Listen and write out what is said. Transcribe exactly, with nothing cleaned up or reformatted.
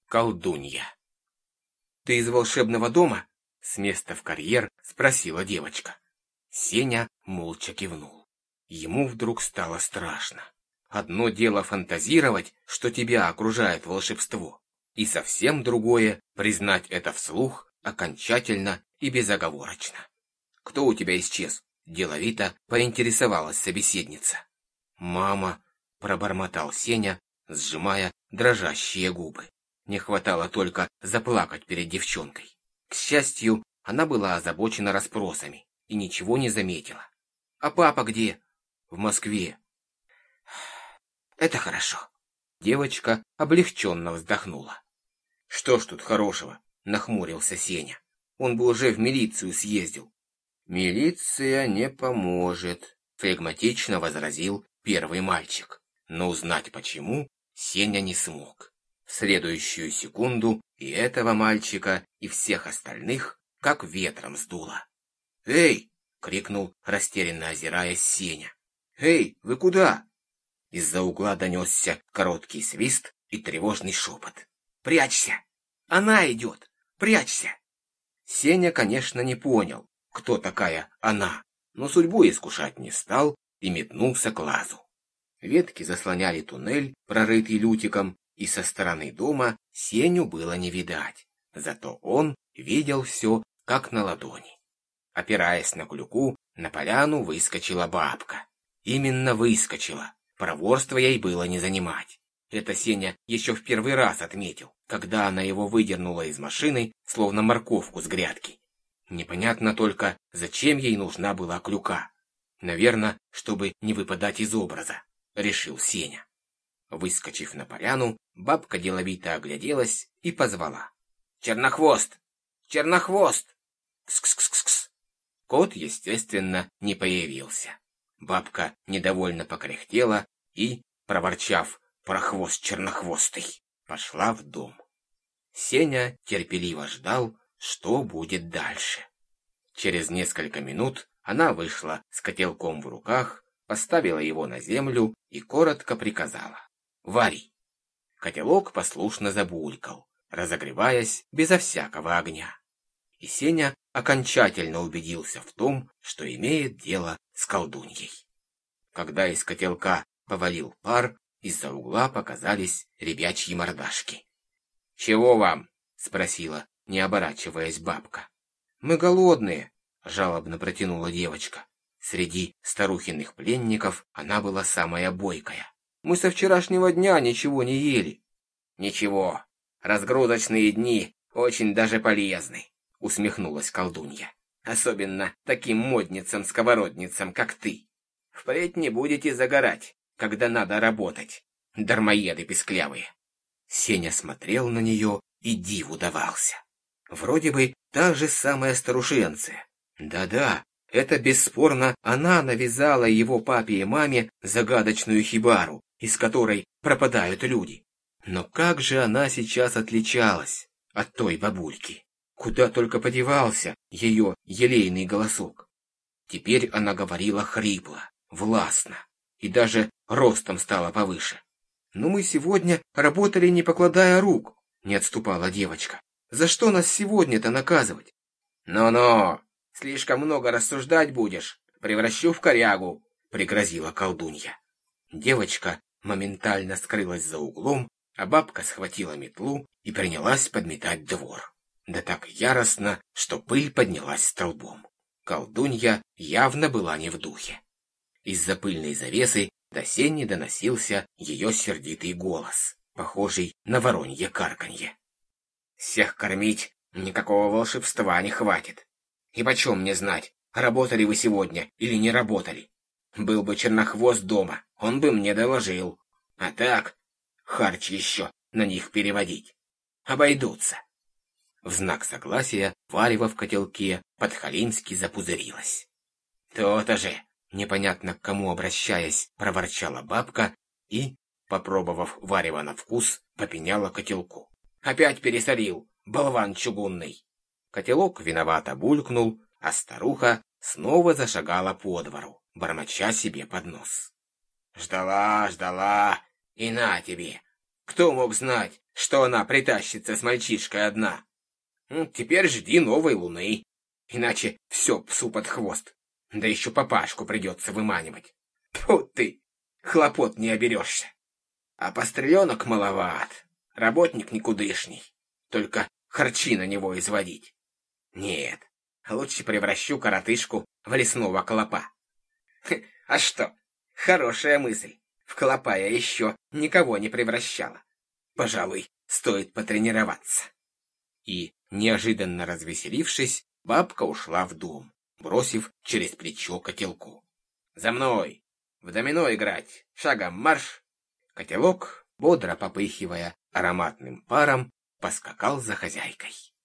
Колдунья. «Ты из волшебного дома?» — с места в карьер спросила девочка. Сеня молча кивнул. Ему вдруг стало страшно. Одно дело фантазировать, что тебя окружает волшебство, и совсем другое — признать это вслух окончательно и безоговорочно. «Кто у тебя исчез?» — деловито поинтересовалась собеседница. «Мама», — пробормотал Сеня, сжимая дрожащие губы. Не хватало только заплакать перед девчонкой. К счастью, она была озабочена расспросами и ничего не заметила. «А папа где?» «В Москве». «Это хорошо». Девочка облегченно вздохнула. «Что ж тут хорошего?» — нахмурился Сеня. «Он бы уже в милицию съездил». «Милиция не поможет», — флегматично возразил первый мальчик. Но узнать почему Сеня не смог. В следующую секунду и этого мальчика, и всех остальных как ветром сдуло. «Эй!» — крикнул, растерянно озираясь, Сеня. «Эй, вы куда?» Из-за угла донесся короткий свист и тревожный шепот. «Прячься! Она идет! Прячься!» Сеня, конечно, не понял, кто такая она, но судьбу искушать не стал и метнулся к лазу. Ветки заслоняли туннель, прорытый лютиком, и со стороны дома Сеню было не видать. Зато он видел все, как на ладони. Опираясь на клюку, на поляну выскочила бабка. Именно выскочила. Проворство ей было не занимать. Это Сеня еще в первый раз отметил, когда она его выдернула из машины, словно морковку с грядки. Непонятно только, зачем ей нужна была клюка. Наверное, чтобы не выпадать из образа, решил Сеня. Выскочив на поляну, бабка деловито огляделась и позвала. «Чернохвост! Чернохвост!» «Кс-кс-кс-кс!» Кот, естественно, не появился. Бабка недовольно покряхтела и, проворчав «прохвост чернохвостый», пошла в дом. Сеня терпеливо ждал, что будет дальше. Через несколько минут она вышла с котелком в руках, поставила его на землю и коротко приказала: «Вари». Котелок послушно забулькал, разогреваясь безо всякого огня. И Сеня окончательно убедился в том, что имеет дело с колдуньей. Когда из котелка повалил пар, из-за угла показались ребячьи мордашки. «Чего вам?» — спросила, не оборачиваясь, бабка. «Мы голодные», — жалобно протянула девочка. Среди старухиных пленников она была самая бойкая. «Мы со вчерашнего дня ничего не ели». «Ничего, разгрузочные дни очень даже полезны», — усмехнулась колдунья. «Особенно таким модницам-сковородницам, как ты. Впредь не будете загорать, когда надо работать, дармоеды песклявые». Сеня смотрел на нее и диву давался. Вроде бы та же самая старушенция. Да-да, это бесспорно она навязала его папе и маме загадочную хибару, из которой пропадают люди. Но как же она сейчас отличалась от той бабульки? Куда только подевался ее елейный голосок. Теперь она говорила хрипло, властно, и даже ростом стала повыше. «Но мы сегодня работали, не покладая рук», — не отступала девочка. «За что нас сегодня-то наказывать?» «Но-но, слишком много рассуждать будешь, превращу в корягу», — пригрозила колдунья. Девочка моментально скрылась за углом, а бабка схватила метлу и принялась подметать двор. Да так яростно, что пыль поднялась столбом. Колдунья явно была не в духе. Из-за пыльной завесы до Сени доносился ее сердитый голос, похожий на воронье карканье. «Всех кормить никакого волшебства не хватит. И почем мне знать, работали вы сегодня или не работали? Был бы Чернохвост дома, он бы мне доложил. А так, харч еще на них переводить. Обойдутся». В знак согласия варево в котелке подхалимски запузырилось. «То-то же!» — непонятно к кому обращаясь, проворчала бабка и, попробовав варево на вкус, попеняла котелку. «Опять пересолил, болван чугунный!» Котелок виновато булькнул, а старуха снова зашагала по двору, бормоча себе под нос. «Ждала, ждала, и на тебе! Кто мог знать, что она притащится с мальчишкой одна. Теперь жди новой луны, иначе все псу под хвост. Да еще папашку придется выманивать. Тьфу ты, хлопот не оберешься. А постреленок маловат, работник никудышний, только харчи на него изводить. Нет, лучше превращу коротышку в лесного клопа. А что, хорошая мысль. В клопа я еще никого не превращала. Пожалуй, стоит потренироваться. И, неожиданно развеселившись, бабка ушла в дом, бросив через плечо котелку. «За мной! В домино играть! Шагом марш!» Котелок, бодро попыхивая ароматным паром, поскакал за хозяйкой.